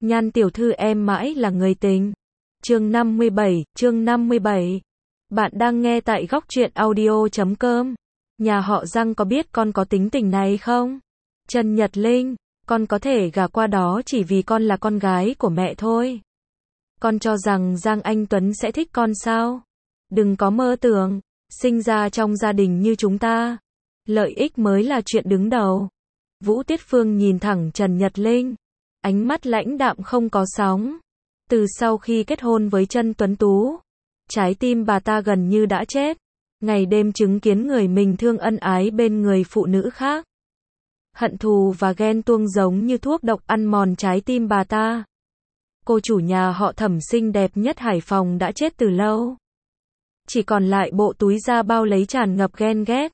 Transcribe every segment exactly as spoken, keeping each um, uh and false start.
Nhan tiểu thư em mãi là người tình. Chương năm mươi bảy, chương năm mươi bảy. Bạn đang nghe tại góc truyện audio chấm com. Nhà họ Giang có biết con có tính tình này không? Trần Nhật Linh, con có thể gả qua đó chỉ vì con là con gái của mẹ thôi. Con cho rằng Giang Anh Tuấn sẽ thích con sao? Đừng có mơ tưởng, sinh ra trong gia đình như chúng ta, lợi ích mới là chuyện đứng đầu. Vũ Tiết Phương nhìn thẳng Trần Nhật Linh, ánh mắt lãnh đạm không có sóng. Từ sau khi kết hôn với Trần Tuấn Tú, trái tim bà ta gần như đã chết. Ngày đêm chứng kiến người mình thương ân ái bên người phụ nữ khác. Hận thù và ghen tuông giống như thuốc độc ăn mòn trái tim bà ta. Cô chủ nhà họ Thẩm xinh đẹp nhất Hải Phòng đã chết từ lâu. Chỉ còn lại bộ túi da bao lấy tràn ngập ghen ghét.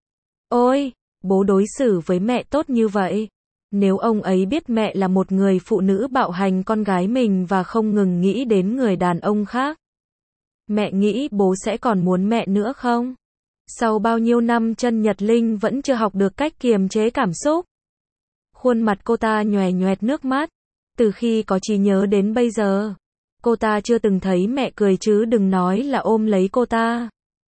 Ôi, bố đối xử với mẹ tốt như vậy. Nếu ông ấy biết mẹ là một người phụ nữ bạo hành con gái mình và không ngừng nghĩ đến người đàn ông khác, mẹ nghĩ bố sẽ còn muốn mẹ nữa không? Sau bao nhiêu năm Trần Nhật Linh vẫn chưa học được cách kiềm chế cảm xúc. Khuôn mặt cô ta nhòe nhoẹt nước mắt. Từ khi có trí nhớ đến bây giờ, cô ta chưa từng thấy mẹ cười chứ đừng nói là ôm lấy cô ta.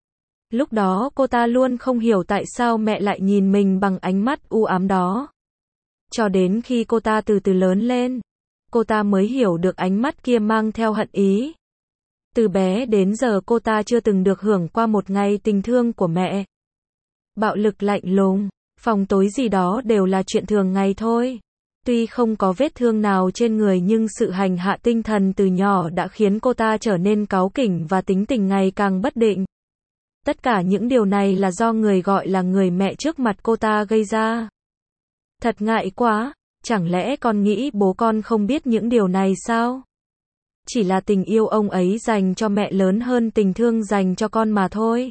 Lúc đó cô ta luôn không hiểu tại sao mẹ lại nhìn mình bằng ánh mắt u ám đó. Cho đến khi cô ta từ từ lớn lên, cô ta mới hiểu được ánh mắt kia mang theo hận ý. Từ bé đến giờ cô ta chưa từng được hưởng qua một ngày tình thương của mẹ. Bạo lực lạnh lùng, phòng tối gì đó đều là chuyện thường ngày thôi. Tuy không có vết thương nào trên người nhưng sự hành hạ tinh thần từ nhỏ đã khiến cô ta trở nên cáu kỉnh và tính tình ngày càng bất định. Tất cả những điều này là do người gọi là người mẹ trước mặt cô ta gây ra. Thật ngại quá, chẳng lẽ con nghĩ bố con không biết những điều này sao? Chỉ là tình yêu ông ấy dành cho mẹ lớn hơn tình thương dành cho con mà thôi.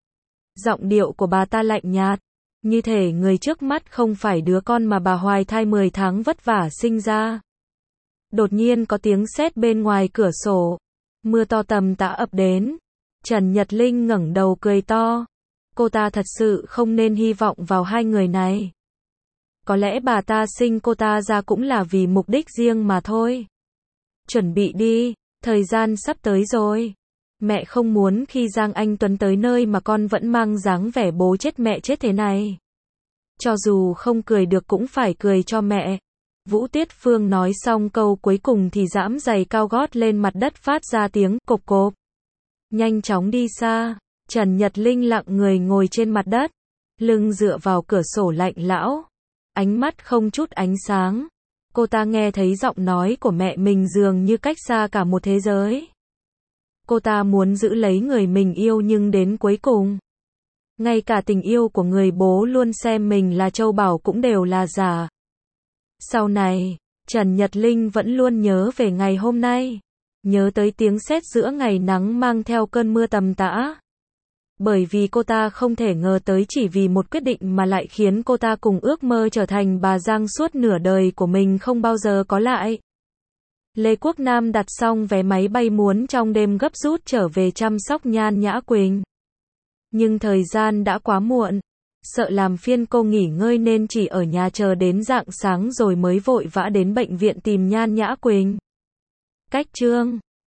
Giọng điệu của bà ta lạnh nhạt, như thể người trước mắt không phải đứa con mà bà hoài thai mười tháng vất vả sinh ra. Đột nhiên có tiếng sét bên ngoài cửa sổ. Mưa to tầm tã ập đến. Trần Nhật Linh ngẩng đầu cười to. Cô ta thật sự không nên hy vọng vào hai người này. Có lẽ bà ta sinh cô ta ra cũng là vì mục đích riêng mà thôi. Chuẩn bị đi, thời gian sắp tới rồi. Mẹ không muốn khi Giang Anh Tuấn tới nơi mà con vẫn mang dáng vẻ bố chết mẹ chết thế này. Cho dù không cười được cũng phải cười cho mẹ. Vũ Tiết Phương nói xong câu cuối cùng thì giẫm giày cao gót lên mặt đất phát ra tiếng cộp cộp. Nhanh chóng đi xa. Trần Nhật Linh lặng người ngồi trên mặt đất, lưng dựa vào cửa sổ lạnh lẽo, ánh mắt không chút ánh sáng. Cô ta nghe thấy giọng nói của mẹ mình dường như cách xa cả một thế giới. Cô ta muốn giữ lấy người mình yêu nhưng đến cuối cùng, ngay cả tình yêu của người bố luôn xem mình là châu báu cũng đều là giả. Sau này, Trần Nhật Linh vẫn luôn nhớ về ngày hôm nay, nhớ tới tiếng sét giữa ngày nắng mang theo cơn mưa tầm tã. Bởi vì cô ta không thể ngờ tới chỉ vì một quyết định mà lại khiến cô ta cùng ước mơ trở thành bà Giang suốt nửa đời của mình không bao giờ có lại. Lê Quốc Nam đặt xong vé máy bay muốn trong đêm gấp rút trở về chăm sóc Nhan Nhã Quỳnh. Nhưng thời gian đã quá muộn, sợ làm phiền cô nghỉ ngơi nên chỉ ở nhà chờ đến rạng sáng rồi mới vội vã đến bệnh viện tìm Nhan Nhã Quỳnh. Cách chương